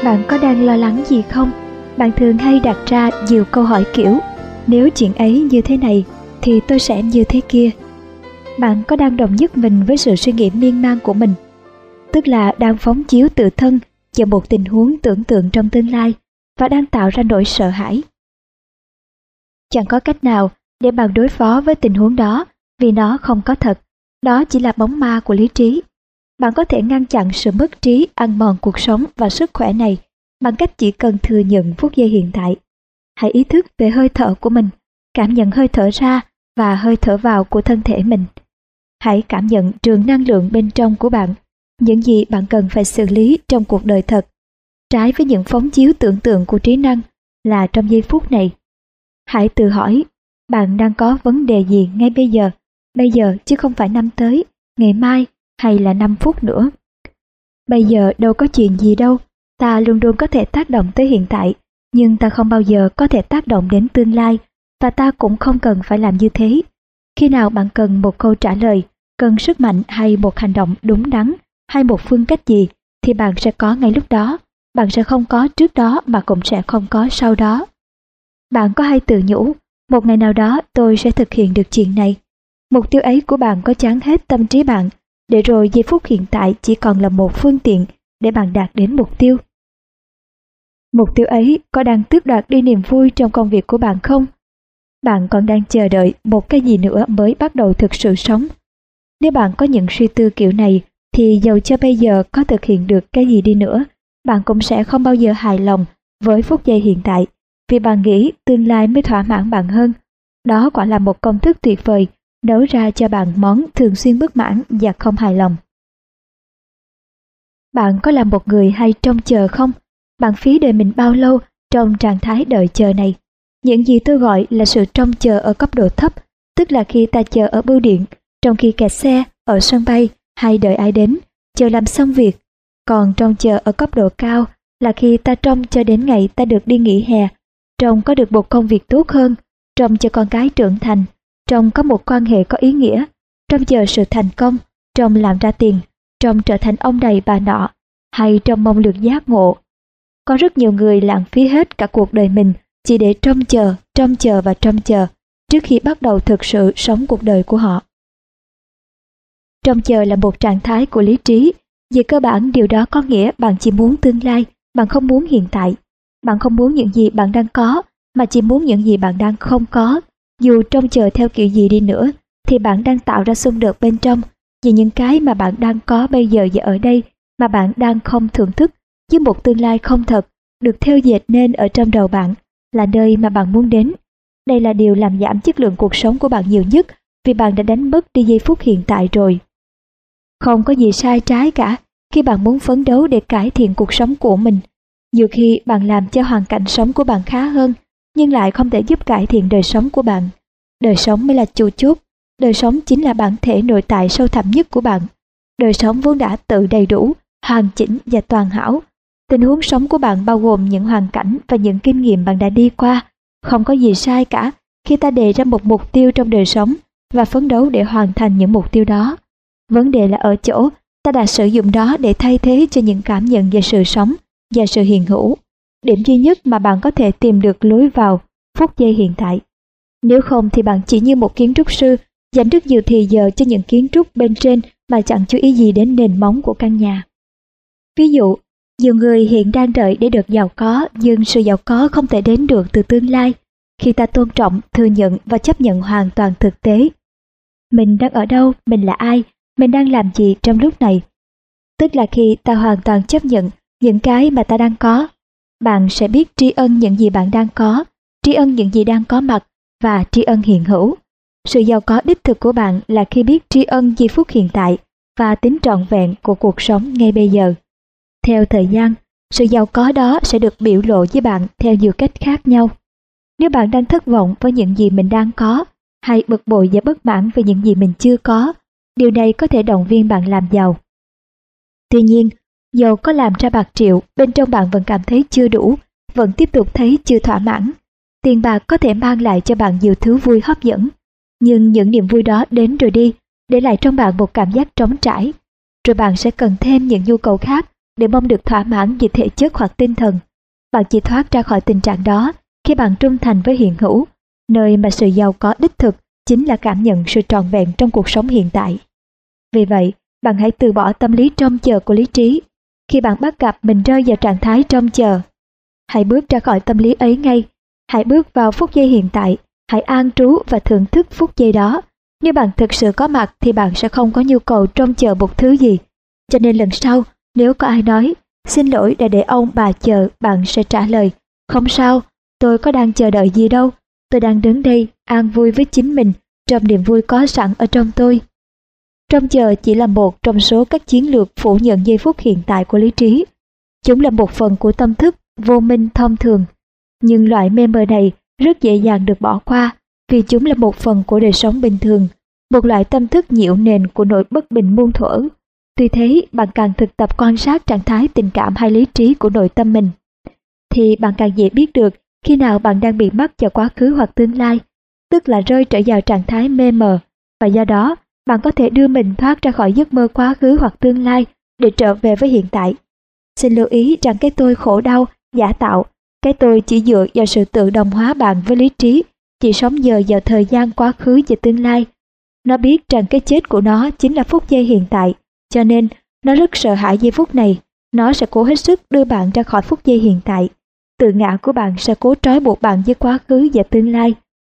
Bạn có đang lo lắng gì không? Bạn thường hay đặt ra nhiều câu hỏi kiểu nếu chuyện ấy như thế này thì tôi sẽ như thế kia. Bạn có đang đồng nhất mình với sự suy nghĩ miên man của mình, tức là đang phóng chiếu tự thân vào một tình huống tưởng tượng trong tương lai và đang tạo ra nỗi sợ hãi. Chẳng có cách nào để bạn đối phó với tình huống đó vì nó không có thật, đó chỉ là bóng ma của lý trí. Bạn có thể ngăn chặn sự mất trí ăn mòn cuộc sống và sức khỏe này bằng cách chỉ cần thừa nhận phút giây hiện tại. Hãy ý thức về hơi thở của mình, cảm nhận hơi thở ra và hơi thở vào của thân thể mình. Hãy cảm nhận trường năng lượng bên trong của bạn, những gì bạn cần phải xử lý trong cuộc đời thật, trái với những phóng chiếu tưởng tượng của trí năng là trong giây phút này. Hãy tự hỏi, bạn đang có vấn đề gì ngay bây giờ chứ không phải năm tới, ngày mai hay là 5 phút nữa. Bây giờ đâu có chuyện gì đâu, ta luôn luôn có thể tác động tới hiện tại, nhưng ta không bao giờ có thể tác động đến tương lai, và ta cũng không cần phải làm như thế. Khi nào bạn cần một câu trả lời, cần sức mạnh hay một hành động đúng đắn, hay một phương cách gì, thì bạn sẽ có ngay lúc đó. Bạn sẽ không có trước đó mà cũng sẽ không có sau đó. Bạn có hay tự nhủ, một ngày nào đó tôi sẽ thực hiện được chuyện này. Mục tiêu ấy của bạn có choáng hết tâm trí bạn, để rồi giây phút hiện tại chỉ còn là một phương tiện để bạn đạt đến mục tiêu. Mục tiêu ấy có đang tước đoạt đi niềm vui trong công việc của bạn không? Bạn còn đang chờ đợi một cái gì nữa mới bắt đầu thực sự sống? Nếu bạn có những suy tư kiểu này, thì dầu cho bây giờ có thực hiện được cái gì đi nữa, bạn cũng sẽ không bao giờ hài lòng với phút giây hiện tại, vì bạn nghĩ tương lai mới thỏa mãn bạn hơn. Đó quả là một công thức tuyệt vời, nấu ra cho bạn món thường xuyên bất mãn và không hài lòng. Bạn có là một người hay trông chờ không? Bạn phí đời mình bao lâu trong trạng thái đợi chờ này? Những gì tôi gọi là sự trông chờ ở cấp độ thấp, tức là khi ta chờ ở bưu điện, trong khi kẹt xe, ở sân bay hay đợi ai đến, chờ làm xong việc. Còn trông chờ ở cấp độ cao là khi ta trông cho đến ngày ta được đi nghỉ hè, trông có được một công việc tốt hơn, trông cho con cái trưởng thành, trông có một quan hệ có ý nghĩa, trông chờ sự thành công, trông làm ra tiền, trông trở thành ông này bà nọ, hay trông mong được giác ngộ. Có rất nhiều người lãng phí hết cả cuộc đời mình chỉ để trông chờ và trông chờ trước khi bắt đầu thực sự sống cuộc đời của họ. Trông chờ là một trạng thái của lý trí. Về cơ bản, điều đó có nghĩa bạn chỉ muốn tương lai, bạn không muốn hiện tại. Bạn không muốn những gì bạn đang có, mà chỉ muốn những gì bạn đang không có. Dù trông chờ theo kiểu gì đi nữa, thì bạn đang tạo ra xung đột bên trong vì những cái mà bạn đang có bây giờ và ở đây mà bạn đang không thưởng thức, với một tương lai không thật được thêu dệt nên ở trong đầu bạn, là nơi mà bạn muốn đến. Đây là điều làm giảm chất lượng cuộc sống của bạn nhiều nhất, vì bạn đã đánh mất đi giây phút hiện tại rồi. Không có gì sai trái cả khi bạn muốn phấn đấu để cải thiện cuộc sống của mình. Nhiều khi bạn làm cho hoàn cảnh sống của bạn khá hơn, nhưng lại không thể giúp cải thiện đời sống của bạn. Đời sống mới là chủ chốt. Đời sống chính là bản thể nội tại sâu thẳm nhất của bạn. Đời sống vốn đã tự đầy đủ, hoàn chỉnh và toàn hảo. Tình huống sống của bạn bao gồm những hoàn cảnh và những kinh nghiệm bạn đã đi qua. Không có gì sai cả khi ta đề ra một mục tiêu trong đời sống và phấn đấu để hoàn thành những mục tiêu đó. Vấn đề là ở chỗ ta đã sử dụng đó để thay thế cho những cảm nhận về sự sống và sự hiện hữu. Điểm duy nhất mà bạn có thể tìm được lối vào phút giây hiện tại. Nếu không thì bạn chỉ như một kiến trúc sư dành rất nhiều thì giờ cho những kiến trúc bên trên mà chẳng chú ý gì đến nền móng của căn nhà. Ví dụ, nhiều người hiện đang đợi để được giàu có, nhưng sự giàu có không thể đến được từ tương lai khi ta tôn trọng, thừa nhận và chấp nhận hoàn toàn thực tế. Mình đang ở đâu, mình là ai, mình đang làm gì trong lúc này. Tức là khi ta hoàn toàn chấp nhận những cái mà ta đang có, bạn sẽ biết tri ân những gì bạn đang có, tri ân những gì đang có mặt và tri ân hiện hữu. Sự giàu có đích thực của bạn là khi biết tri ân giây phút hiện tại và tính trọn vẹn của cuộc sống ngay bây giờ. Theo thời gian, sự giàu có đó sẽ được biểu lộ với bạn theo nhiều cách khác nhau. Nếu bạn đang thất vọng với những gì mình đang có, hay bực bội và bất mãn về những gì mình chưa có, điều này có thể động viên bạn làm giàu. Tuy nhiên, dầu có làm ra bạc triệu, bên trong bạn vẫn cảm thấy chưa đủ, vẫn tiếp tục thấy chưa thỏa mãn. Tiền bạc có thể mang lại cho bạn nhiều thứ vui hấp dẫn, nhưng những niềm vui đó đến rồi đi, để lại trong bạn một cảm giác trống trải. Rồi bạn sẽ cần thêm những nhu cầu khác để mong được thỏa mãn về thể chất hoặc tinh thần. Bạn chỉ thoát ra khỏi tình trạng đó khi bạn trung thành với hiện hữu, nơi mà sự giàu có đích thực chính là cảm nhận sự trọn vẹn trong cuộc sống hiện tại. Vì vậy, bạn hãy từ bỏ tâm lý trông chờ của lý trí. Khi bạn bắt gặp mình rơi vào trạng thái trông chờ, hãy bước ra khỏi tâm lý ấy ngay. Hãy bước vào phút giây hiện tại, hãy an trú và thưởng thức phút giây đó. Nếu bạn thực sự có mặt thì bạn sẽ không có nhu cầu trông chờ một thứ gì. Cho nên lần sau, nếu có ai nói, xin lỗi đã để ông bà chờ, bạn sẽ trả lời, không sao, tôi có đang chờ đợi gì đâu, tôi đang đứng đây an vui với chính mình trong niềm vui có sẵn ở trong tôi. Trông chờ chỉ là một trong số các chiến lược phủ nhận giây phút hiện tại của lý trí. Chúng là một phần của tâm thức vô minh thông thường. Nhưng loại mê mờ này rất dễ dàng được bỏ qua vì chúng là một phần của đời sống bình thường, một loại tâm thức nhiễu nền của nỗi bất bình muôn thuở. Tuy thế, bạn càng thực tập quan sát trạng thái tình cảm hay lý trí của nội tâm mình, thì bạn càng dễ biết được khi nào bạn đang bị mắc vào quá khứ hoặc tương lai, tức là rơi trở vào trạng thái mê mờ, và do đó bạn có thể đưa mình thoát ra khỏi giấc mơ quá khứ hoặc tương lai để trở về với hiện tại. Xin lưu ý rằng cái tôi khổ đau, giả tạo, cái tôi chỉ dựa vào sự tự đồng hóa bạn với lý trí, chỉ sống nhờ vào thời gian quá khứ và tương lai. Nó biết rằng cái chết của nó chính là phút giây hiện tại, cho nên nó rất sợ hãi giây phút này. Nó sẽ cố hết sức đưa bạn ra khỏi phút giây hiện tại. Tự ngã của bạn sẽ cố trói buộc bạn với quá khứ và tương lai.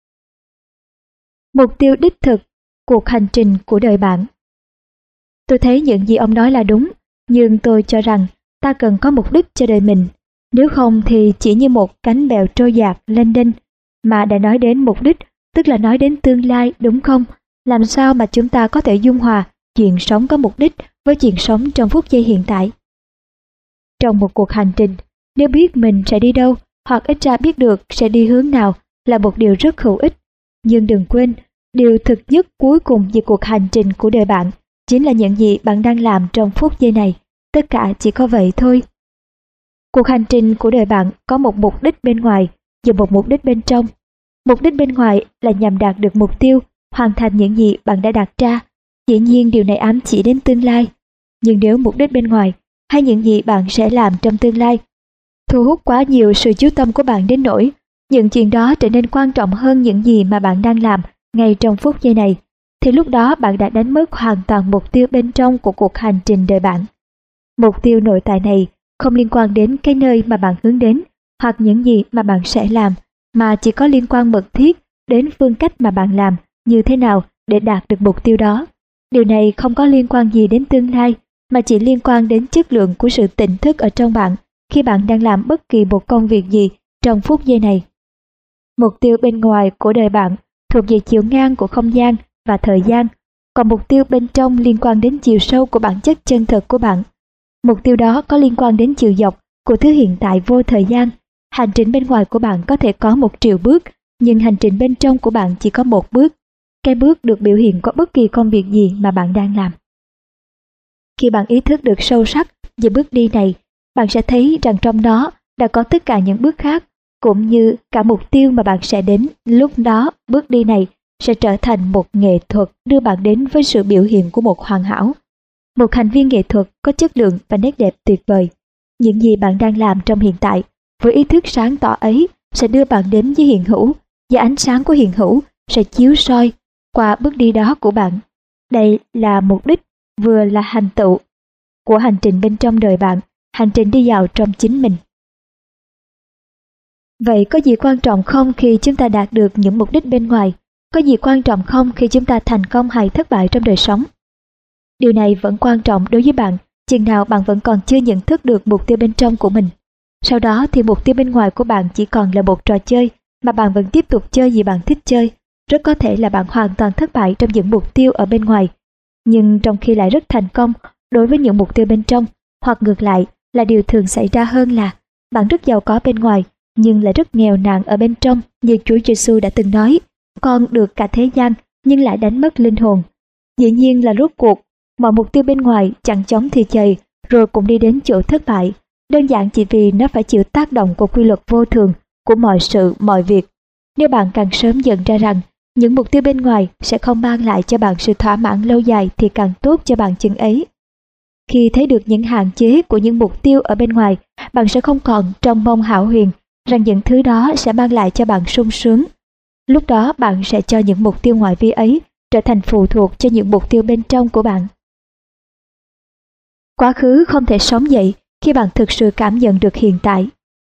Mục tiêu đích thực, cuộc hành trình của đời bạn. Tôi thấy những gì ông nói là đúng, nhưng tôi cho rằng ta cần có mục đích cho đời mình. Nếu không thì chỉ như một cánh bèo trôi dạt lênh đênh. Mà đã nói đến mục đích, tức là nói đến tương lai, đúng không? Làm sao mà chúng ta có thể dung hòa chuyện sống có mục đích với chuyện sống trong phút giây hiện tại? Trong một cuộc hành trình, nếu biết mình sẽ đi đâu, hoặc ít ra biết được sẽ đi hướng nào là một điều rất hữu ích. Nhưng đừng quên, điều thực nhất cuối cùng về cuộc hành trình của đời bạn chính là những gì bạn đang làm trong phút giây này. Tất cả chỉ có vậy thôi. Cuộc hành trình của đời bạn có một mục đích bên ngoài và một mục đích bên trong. Mục đích bên ngoài là nhằm đạt được mục tiêu, hoàn thành những gì bạn đã đặt ra. Dĩ nhiên điều này ám chỉ đến tương lai. Nhưng nếu mục đích bên ngoài hay những gì bạn sẽ làm trong tương lai thu hút quá nhiều sự chú tâm của bạn đến nỗi những chuyện đó trở nên quan trọng hơn những gì mà bạn đang làm ngay trong phút giây này, thì lúc đó bạn đã đánh mất hoàn toàn mục tiêu bên trong của cuộc hành trình đời bạn. Mục tiêu nội tại này không liên quan đến cái nơi mà bạn hướng đến hoặc những gì mà bạn sẽ làm, mà chỉ có liên quan mật thiết đến phương cách mà bạn làm như thế nào để đạt được mục tiêu đó. Điều này không có liên quan gì đến tương lai, mà chỉ liên quan đến chất lượng của sự tỉnh thức ở trong bạn khi bạn đang làm bất kỳ một công việc gì trong phút giây này. Mục tiêu bên ngoài của đời bạn thuộc về chiều ngang của không gian và thời gian, còn mục tiêu bên trong liên quan đến chiều sâu của bản chất chân thực của bạn. Mục tiêu đó có liên quan đến chiều dọc của thứ hiện tại vô thời gian. Hành trình bên ngoài của bạn có thể có 1 triệu bước, nhưng hành trình bên trong của bạn chỉ có 1 bước. Cái bước được biểu hiện qua bất kỳ công việc gì mà bạn đang làm. Khi bạn ý thức được sâu sắc về bước đi này, bạn sẽ thấy rằng trong đó đã có tất cả những bước khác, cũng như cả mục tiêu mà bạn sẽ đến. Lúc đó, bước đi này sẽ trở thành một nghệ thuật đưa bạn đến với sự biểu hiện của một hoàn hảo. Một hành vi nghệ thuật có chất lượng và nét đẹp tuyệt vời. Những gì bạn đang làm trong hiện tại, với ý thức sáng tỏ ấy, sẽ đưa bạn đến với hiện hữu, và ánh sáng của hiện hữu sẽ chiếu soi qua bước đi đó của bạn. Đây là mục đích vừa là hành tựu của hành trình bên trong đời bạn, hành trình đi vào trong chính mình. Vậy có gì quan trọng không khi chúng ta đạt được những mục đích bên ngoài? Có gì quan trọng không khi chúng ta thành công hay thất bại trong đời sống? Điều này vẫn quan trọng đối với bạn, chừng nào bạn vẫn còn chưa nhận thức được mục tiêu bên trong của mình. Sau đó thì mục tiêu bên ngoài của bạn chỉ còn là một trò chơi mà bạn vẫn tiếp tục chơi vì bạn thích chơi. Rất có thể là bạn hoàn toàn thất bại trong những mục tiêu ở bên ngoài, nhưng trong khi lại rất thành công đối với những mục tiêu bên trong, hoặc ngược lại là điều thường xảy ra hơn là bạn rất giàu có bên ngoài nhưng lại rất nghèo nàn ở bên trong, như Chúa Giêsu đã từng nói, con được cả thế gian nhưng lại đánh mất linh hồn. Dĩ nhiên là rốt cuộc mọi mục tiêu bên ngoài chẳng chóng thì chày rồi cũng đi đến chỗ thất bại, đơn giản chỉ vì nó phải chịu tác động của quy luật vô thường của mọi sự mọi việc. Nếu bạn càng sớm nhận ra rằng những mục tiêu bên ngoài sẽ không mang lại cho bạn sự thỏa mãn lâu dài thì càng tốt cho bạn chừng ấy. Khi thấy được những hạn chế của những mục tiêu ở bên ngoài, bạn sẽ không còn trông mong hão huyền rằng những thứ đó sẽ mang lại cho bạn sung sướng. Lúc đó bạn sẽ cho những mục tiêu ngoại vi ấy trở thành phụ thuộc cho những mục tiêu bên trong của bạn. Quá khứ không thể sống dậy khi bạn thực sự cảm nhận được hiện tại.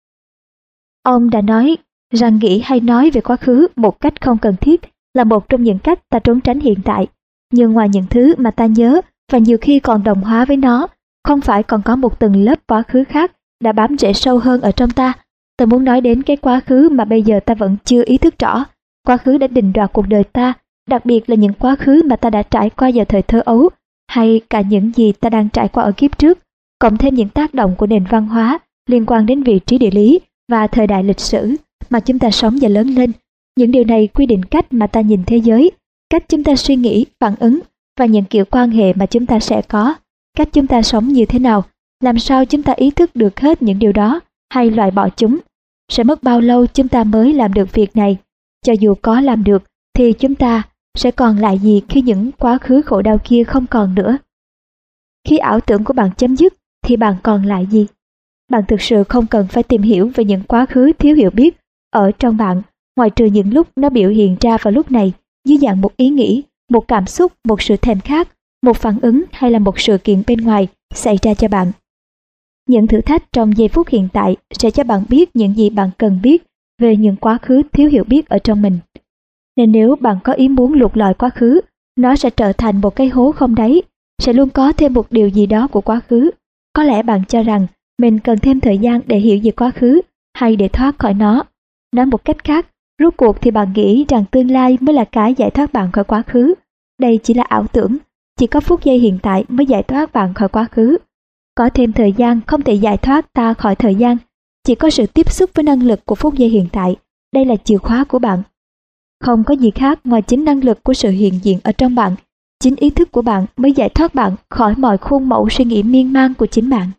Ông đã nói rằng nghĩ hay nói về quá khứ một cách không cần thiết là một trong những cách ta trốn tránh hiện tại. Nhưng ngoài những thứ mà ta nhớ và nhiều khi còn đồng hóa với nó, không phải còn có một tầng lớp quá khứ khác đã bám rễ sâu hơn ở trong ta. Ta muốn nói đến cái quá khứ mà bây giờ ta vẫn chưa ý thức rõ. Quá khứ đã định đoạt cuộc đời ta, đặc biệt là những quá khứ mà ta đã trải qua vào thời thơ ấu, hay cả những gì ta đang trải qua ở kiếp trước, cộng thêm những tác động của nền văn hóa liên quan đến vị trí địa lý và thời đại lịch sử mà chúng ta sống và lớn lên. Những điều này quy định cách mà ta nhìn thế giới, cách chúng ta suy nghĩ, phản ứng và những kiểu quan hệ mà chúng ta sẽ có, cách chúng ta sống như thế nào, làm sao chúng ta ý thức được hết những điều đó hay loại bỏ chúng. Sẽ mất bao lâu chúng ta mới làm được việc này? Cho dù có làm được thì chúng ta sẽ còn lại gì khi những quá khứ khổ đau kia không còn nữa? Khi ảo tưởng của bạn chấm dứt thì bạn còn lại gì? Bạn thực sự không cần phải tìm hiểu về những quá khứ thiếu hiểu biết ở trong bạn, ngoại trừ những lúc nó biểu hiện ra vào lúc này dưới dạng một ý nghĩ, một cảm xúc, một sự thèm khát, một phản ứng hay là một sự kiện bên ngoài xảy ra cho bạn. Những thử thách trong giây phút hiện tại sẽ cho bạn biết những gì bạn cần biết về những quá khứ thiếu hiểu biết ở trong mình. Nên nếu bạn có ý muốn lục lọi quá khứ, nó sẽ trở thành một cái hố không đáy, sẽ luôn có thêm một điều gì đó của quá khứ. Có lẽ bạn cho rằng mình cần thêm thời gian để hiểu về quá khứ hay để thoát khỏi nó. Nói một cách khác, rốt cuộc thì bạn nghĩ rằng tương lai mới là cái giải thoát bạn khỏi quá khứ. Đây chỉ là ảo tưởng, chỉ có phút giây hiện tại mới giải thoát bạn khỏi quá khứ. Có thêm thời gian không thể giải thoát ta khỏi thời gian, chỉ có sự tiếp xúc với năng lực của phút giây hiện tại. Đây là chìa khóa của bạn. Không có gì khác ngoài chính năng lực của sự hiện diện ở trong bạn. Chính ý thức của bạn mới giải thoát bạn khỏi mọi khuôn mẫu suy nghĩ miên man của chính bạn.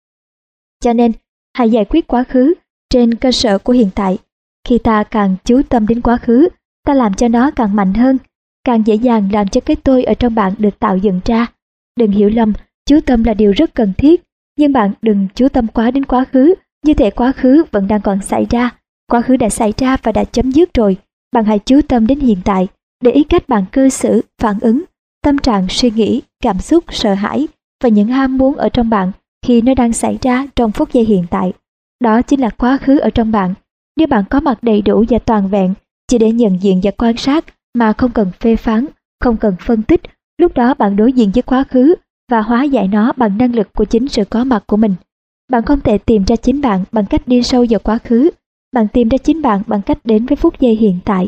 Cho nên, hãy giải quyết quá khứ trên cơ sở của hiện tại. Khi ta càng chú tâm đến quá khứ, ta làm cho nó càng mạnh hơn, càng dễ dàng làm cho cái tôi ở trong bạn được tạo dựng ra. Đừng hiểu lầm, chú tâm là điều rất cần thiết, nhưng bạn đừng chú tâm quá đến quá khứ, như thể quá khứ vẫn đang còn xảy ra. Quá khứ đã xảy ra và đã chấm dứt rồi. Bạn hãy chú tâm đến hiện tại, để ý cách bạn cư xử, phản ứng, tâm trạng suy nghĩ, cảm xúc, sợ hãi và những ham muốn ở trong bạn khi nó đang xảy ra trong phút giây hiện tại. Đó chính là quá khứ ở trong bạn. Nếu bạn có mặt đầy đủ và toàn vẹn, chỉ để nhận diện và quan sát mà không cần phê phán, không cần phân tích, lúc đó bạn đối diện với quá khứ và hóa giải nó bằng năng lực của chính sự có mặt của mình. Bạn không thể tìm ra chính bạn bằng cách đi sâu vào quá khứ, bạn tìm ra chính bạn bằng cách đến với phút giây hiện tại.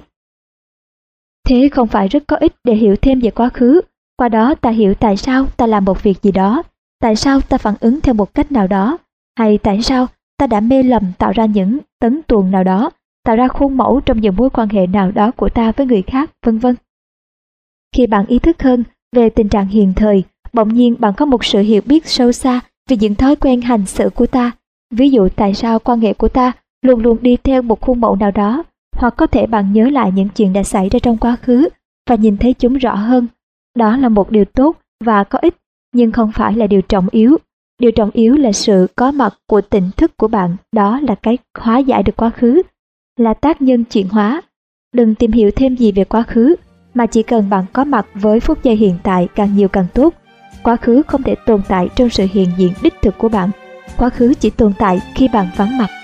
Thế không phải rất có ích để hiểu thêm về quá khứ, qua đó ta hiểu tại sao ta làm một việc gì đó, tại sao ta phản ứng theo một cách nào đó, hay tại sao ta đã mê lầm tạo ra những tấn tuồng nào đó, tạo ra khuôn mẫu trong những mối quan hệ nào đó của ta với người khác, vân vân. Khi bạn ý thức hơn về tình trạng hiện thời, bỗng nhiên bạn có một sự hiểu biết sâu xa về những thói quen hành xử của ta. Ví dụ tại sao quan hệ của ta luôn luôn đi theo một khuôn mẫu nào đó, hoặc có thể bạn nhớ lại những chuyện đã xảy ra trong quá khứ và nhìn thấy chúng rõ hơn. Đó là một điều tốt và có ích, nhưng không phải là điều trọng yếu. Điều trọng yếu là sự có mặt của tỉnh thức của bạn, đó là cái hóa giải được quá khứ, là tác nhân chuyển hóa. Đừng tìm hiểu thêm gì về quá khứ, mà chỉ cần bạn có mặt với phút giây hiện tại càng nhiều càng tốt. Quá khứ không thể tồn tại trong sự hiện diện đích thực của bạn. Quá khứ chỉ tồn tại khi bạn vắng mặt.